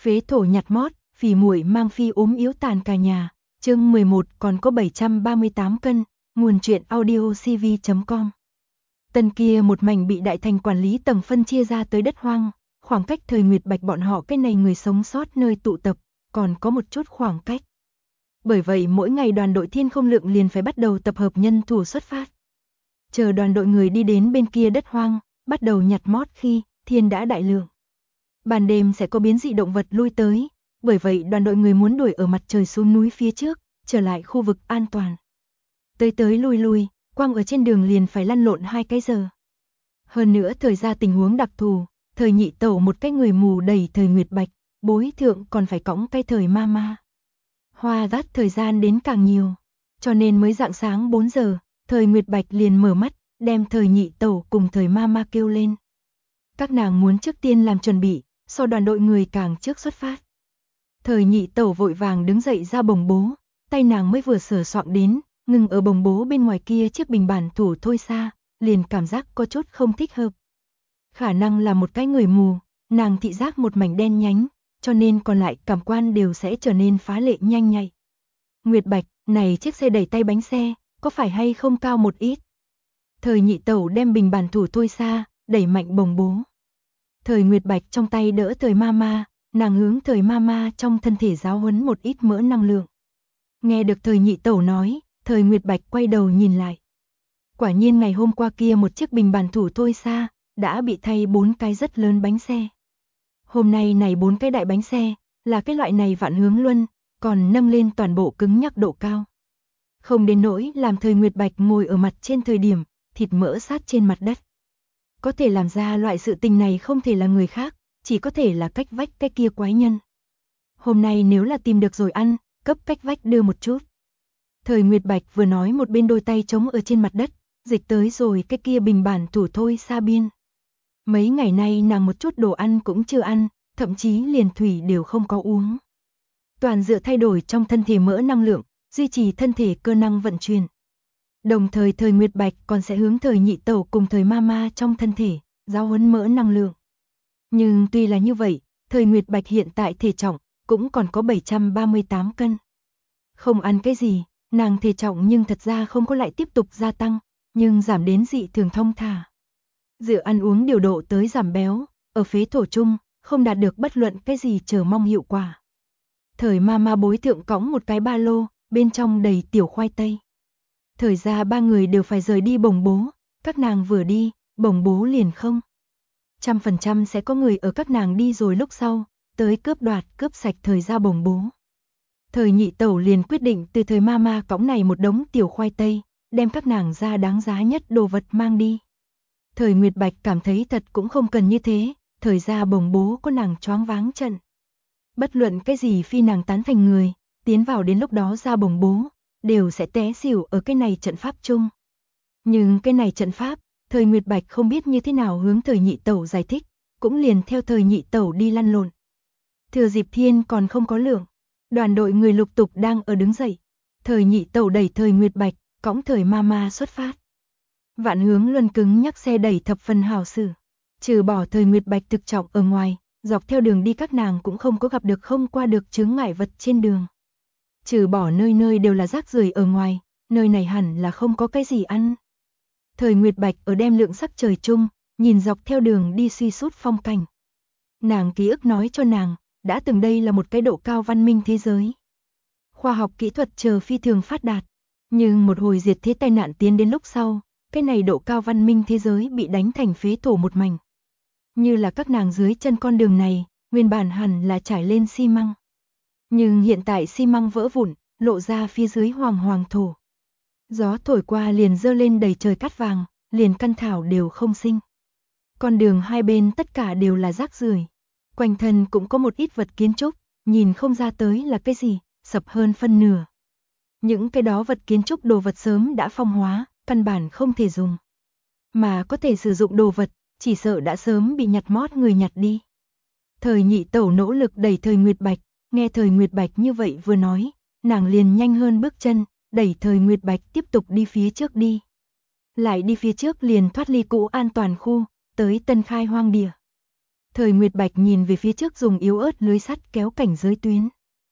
Phế thổ nhặt mót, phì muội mang phi ốm yếu tàn cả nhà. Chương 11 còn có 738 cân, nguồn truyện audiocv.com. Tân kia một mảnh bị đại thành quản lý tầng phân chia ra tới đất hoang, khoảng cách thời Nguyệt Bạch bọn họ cái này người sống sót nơi tụ tập, còn có một chút khoảng cách. Bởi vậy mỗi ngày đoàn đội Thiên Không Lượng liền phải bắt đầu tập hợp nhân thủ xuất phát. Chờ đoàn đội người đi đến bên kia đất hoang, bắt đầu nhặt mót khi thiên đã đại lượng. Ban đêm sẽ có biến dị động vật lui tới, bởi vậy đoàn đội người muốn đuổi ở mặt trời xuống núi phía trước, trở lại khu vực an toàn. Tới lui, quang ở trên đường liền phải lăn lộn 2 cái giờ. Hơn nữa thời ra tình huống đặc thù, thời nhị tẩu một cái người mù đẩy thời Nguyệt Bạch, bối thượng còn phải cõng cái thời ma. Hoa dắt thời gian đến càng nhiều, cho nên mới rạng sáng 4 giờ, thời Nguyệt Bạch liền mở mắt, đem thời nhị tẩu cùng thời ma kêu lên. Các nàng muốn trước tiên làm chuẩn bị, sau đoàn đội người càng trước xuất phát. Thời nhị tẩu vội vàng đứng dậy ra bồng bố, tay nàng mới vừa sờ soạng đến, ngừng ở bồng bố bên ngoài kia chiếc bình bản thủ thôi xa, liền cảm giác có chút không thích hợp. Khả năng là một cái người mù, nàng thị giác một mảnh đen nhánh, cho nên còn lại cảm quan đều sẽ trở nên phá lệ nhanh nhạy. Nguyệt Bạch, này chiếc xe đẩy tay bánh xe, có phải hay không cao một ít? Thời nhị tẩu đem bình bản thủ thôi xa, đẩy mạnh bồng bố. Thời Nguyệt Bạch trong tay đỡ thời ma, nàng hướng thời ma trong thân thể giáo huấn một ít mỡ năng lượng. Nghe được thời nhị tẩu nói, thời Nguyệt Bạch quay đầu nhìn lại. Quả nhiên ngày hôm qua kia một chiếc bình bản thủ thôi xa, đã bị thay 4 cái rất lớn bánh xe. Hôm nay này 4 cái đại bánh xe, là cái loại này vạn hướng luân, còn nâng lên toàn bộ cứng nhắc độ cao. Không đến nỗi làm thời Nguyệt Bạch ngồi ở mặt trên thời điểm, thịt mỡ sát trên mặt đất. Có thể làm ra loại sự tình này không thể là người khác, chỉ có thể là cách vách cái kia quái nhân. Hôm nay nếu là tìm được rồi ăn, cấp cách vách đưa một chút. Thời Nguyệt Bạch vừa nói một bên đôi tay chống ở trên mặt đất, dịch tới rồi cái kia bình bản thủ thôi xa biên. Mấy ngày nay nàng một chút đồ ăn cũng chưa ăn, thậm chí liền thủy đều không có uống. Toàn dựa thay đổi trong thân thể mỡ năng lượng, duy trì thân thể cơ năng vận chuyển. Đồng thời thời Nguyệt Bạch còn sẽ hướng thời nhị tẩu cùng thời ma trong thân thể, giáo huấn mỡ năng lượng. Nhưng tuy là như vậy, thời Nguyệt Bạch hiện tại thể trọng, cũng còn có 738 cân. Không ăn cái gì, nàng thể trọng nhưng thật ra không có lại tiếp tục gia tăng, nhưng giảm đến dị thường thông thả. Dựa ăn uống điều độ tới giảm béo, ở phế thổ chung, không đạt được bất luận cái gì chờ mong hiệu quả. Thời ma bối thượng cõng một cái ba lô, bên trong đầy tiểu khoai tây. Thời ra 3 người đều phải rời đi bồng bố, các nàng vừa đi, bồng bố liền không. 100% sẽ có người ở các nàng đi rồi lúc sau, tới cướp sạch thời ra bồng bố. Thời nhị tẩu liền quyết định từ thời ma cõng này một đống tiểu khoai tây, đem các nàng ra đáng giá nhất đồ vật mang đi. Thời Nguyệt Bạch cảm thấy thật cũng không cần như thế, thời ra bồng bố có nàng choáng váng trận. Bất luận cái gì phi nàng tán thành người, tiến vào đến lúc đó ra bồng bố, đều sẽ té xỉu ở cái này trận pháp chung. Nhưng cái này trận pháp, thời Nguyệt Bạch không biết như thế nào hướng thời nhị tẩu giải thích, cũng liền theo thời nhị tẩu đi lăn lộn. Thừa dịp thiên còn không có lượng, đoàn đội người lục tục đang ở đứng dậy. Thời nhị tẩu đẩy thời Nguyệt Bạch, cõng thời ma xuất phát. Vạn hướng luân cứng nhắc xe đẩy thập phần hào sử. Trừ bỏ thời Nguyệt Bạch thực trọng ở ngoài, dọc theo đường đi các nàng cũng không có gặp được không qua được chướng ngại vật trên đường. Trừ bỏ nơi nơi đều là rác rưởi ở ngoài, nơi này hẳn là không có cái gì ăn. Thời Nguyệt Bạch ở đem lượng sắc trời chung, nhìn dọc theo đường đi suy sút phong cảnh. Nàng ký ức nói cho nàng, đã từng đây là một cái độ cao văn minh thế giới. Khoa học kỹ thuật chờ phi thường phát đạt, nhưng một hồi diệt thế tai nạn tiến đến lúc sau, cái này độ cao văn minh thế giới bị đánh thành phế thổ một mảnh. Như là các nàng dưới chân con đường này, nguyên bản hẳn là trải lên xi măng. Nhưng hiện tại xi măng vỡ vụn, lộ ra phía dưới hoàng thổ. Gió thổi qua liền dơ lên đầy trời cát vàng, liền căn thảo đều không sinh. Con đường hai bên tất cả đều là rác rưởi. Quanh thân cũng có một ít vật kiến trúc, nhìn không ra tới là cái gì, sập hơn phân nửa. Những cái đó vật kiến trúc đồ vật sớm đã phong hóa, căn bản không thể dùng. Mà có thể sử dụng đồ vật, chỉ sợ đã sớm bị nhặt mót người nhặt đi. Thời nhị tẩu nỗ lực đẩy thời Nguyệt Bạch, nghe thời Nguyệt Bạch như vậy vừa nói, nàng liền nhanh hơn bước chân, đẩy thời Nguyệt Bạch tiếp tục đi phía trước đi. Lại đi phía trước liền thoát ly cũ an toàn khu, tới tân khai hoang địa. Thời Nguyệt Bạch nhìn về phía trước dùng yếu ớt lưới sắt kéo cảnh giới tuyến.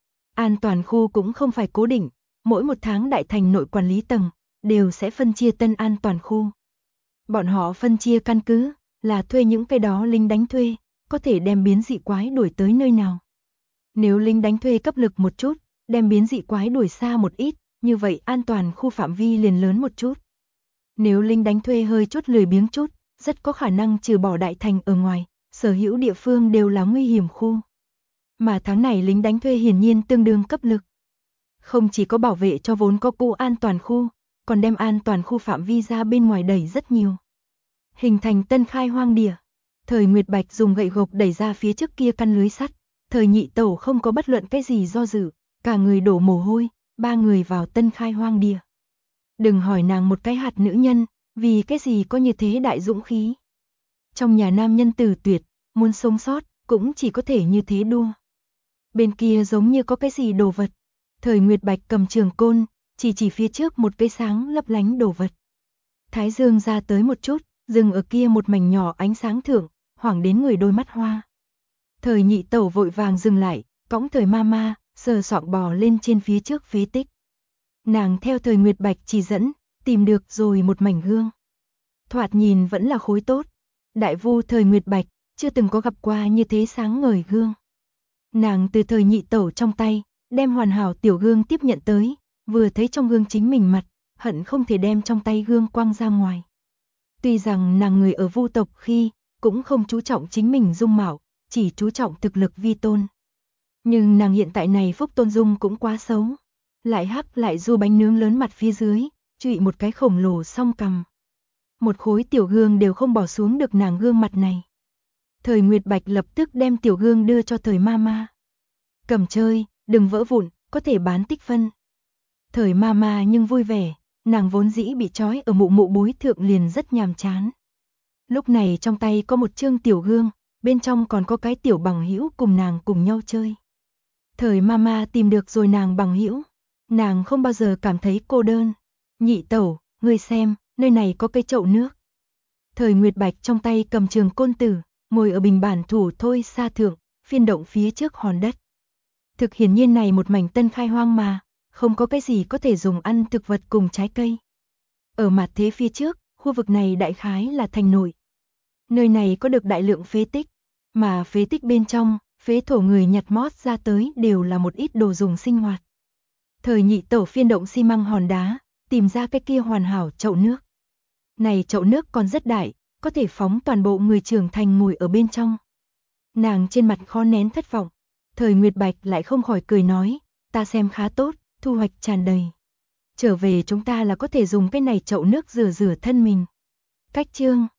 An toàn khu cũng không phải cố định, mỗi một tháng đại thành nội quản lý tầng đều sẽ phân chia tân an toàn khu. Bọn họ phân chia căn cứ là thuê những cái đó lính đánh thuê, có thể đem biến dị quái đuổi tới nơi nào. Nếu lính đánh thuê cấp lực một chút, đem biến dị quái đuổi xa một ít, như vậy an toàn khu phạm vi liền lớn một chút. Nếu lính đánh thuê hơi chút lười biếng chút, rất có khả năng trừ bỏ đại thành ở ngoài, sở hữu địa phương đều là nguy hiểm khu. Mà tháng này lính đánh thuê hiển nhiên tương đương cấp lực. Không chỉ có bảo vệ cho vốn có cũ an toàn khu, còn đem an toàn khu phạm vi ra bên ngoài đẩy rất nhiều. Hình thành tân khai hoang địa. Thời Nguyệt Bạch dùng gậy gộc đẩy ra phía trước kia căn lưới sắt. Thời Nhị Tẩu không có bất luận cái gì do dự, cả người đổ mồ hôi, ba người vào tân khai hoang địa. Đừng hỏi nàng một cái hạt nữ nhân, vì cái gì có như thế đại dũng khí. Trong nhà nam nhân tử tuyệt, muốn sống sót, cũng chỉ có thể như thế đua. Bên kia giống như có cái gì đồ vật. Thời Nguyệt Bạch cầm trường côn, chỉ phía trước một cái sáng lấp lánh đồ vật. Thái dương ra tới một chút, dừng ở kia một mảnh nhỏ ánh sáng thượng, hoảng đến người đôi mắt hoa. Thời Nhị Tẩu vội vàng dừng lại, cõng Thời Mama, sờ soạng bò lên trên phía trước phế tích. Nàng theo Thời Nguyệt Bạch chỉ dẫn, tìm được rồi một mảnh gương. Thoạt nhìn vẫn là khối tốt. Đại vu Thời Nguyệt Bạch chưa từng có gặp qua như thế sáng ngời gương. Nàng từ Thời Nhị Tẩu trong tay đem hoàn hảo tiểu gương tiếp nhận tới, vừa thấy trong gương chính mình mặt, hận không thể đem trong tay gương quăng ra ngoài. Tuy rằng nàng người ở vu tộc khi cũng không chú trọng chính mình dung mạo, chỉ chú trọng thực lực vi tôn. Nhưng nàng hiện tại này phúc tôn dung cũng quá xấu. Lại hắc lại du bánh nướng lớn mặt phía dưới, trụy một cái khổng lồ song cằm. Một khối tiểu gương đều không bỏ xuống được nàng gương mặt này. Thời Nguyệt Bạch lập tức đem tiểu gương đưa cho Thời Mama. Cầm chơi, đừng vỡ vụn, có thể bán tích phân. Thời Mama nhưng vui vẻ, nàng vốn dĩ bị trói ở mụ mụ bối thượng liền rất nhàm chán. Lúc này trong tay có một chương tiểu gương, bên trong còn có cái tiểu bằng hữu cùng nàng cùng nhau chơi. Thời Mama tìm được rồi nàng bằng hữu, nàng không bao giờ cảm thấy cô đơn. Nhị Tẩu, ngươi xem, nơi này có cây chậu nước. Thời Nguyệt Bạch trong tay cầm trường côn tử, ngồi ở bình bản thủ thôi xa thượng, phiên động phía trước hòn đất. Thực hiển nhiên này một mảnh tân khai hoang mà, không có cái gì có thể dùng ăn thực vật cùng trái cây. Ở mặt thế phía trước, khu vực này đại khái là thành nội. Nơi này có được đại lượng phế tích, mà phế tích bên trong, phế thổ người nhặt mót ra tới đều là một ít đồ dùng sinh hoạt. Thời Nhị Tẩu phiên động xi măng hòn đá, tìm ra cái kia hoàn hảo chậu nước. Này chậu nước còn rất đại, có thể phóng toàn bộ người trưởng thành ngồi ở bên trong. Nàng trên mặt khó nén thất vọng. Thời Nguyệt Bạch lại không khỏi cười nói, ta xem khá tốt, thu hoạch tràn đầy. Trở về chúng ta là có thể dùng cái này chậu nước rửa thân mình. Cách chương